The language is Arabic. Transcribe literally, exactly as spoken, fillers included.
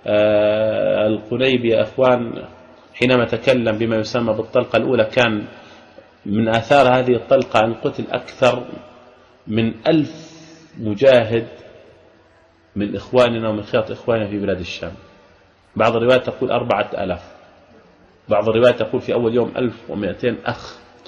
القليبي يا أخوان حينما تكلم بما يسمى بالطلقة الأولى كان من آثار هذه الطلقة أن قتل أكثر من ألف مجاهد من إخواننا ومن خيرة إخواننا في بلاد الشام. بعض الروايات تقول أربعة ألاف، بعض الروايات تقول في أول يوم ألف ومئتين أخ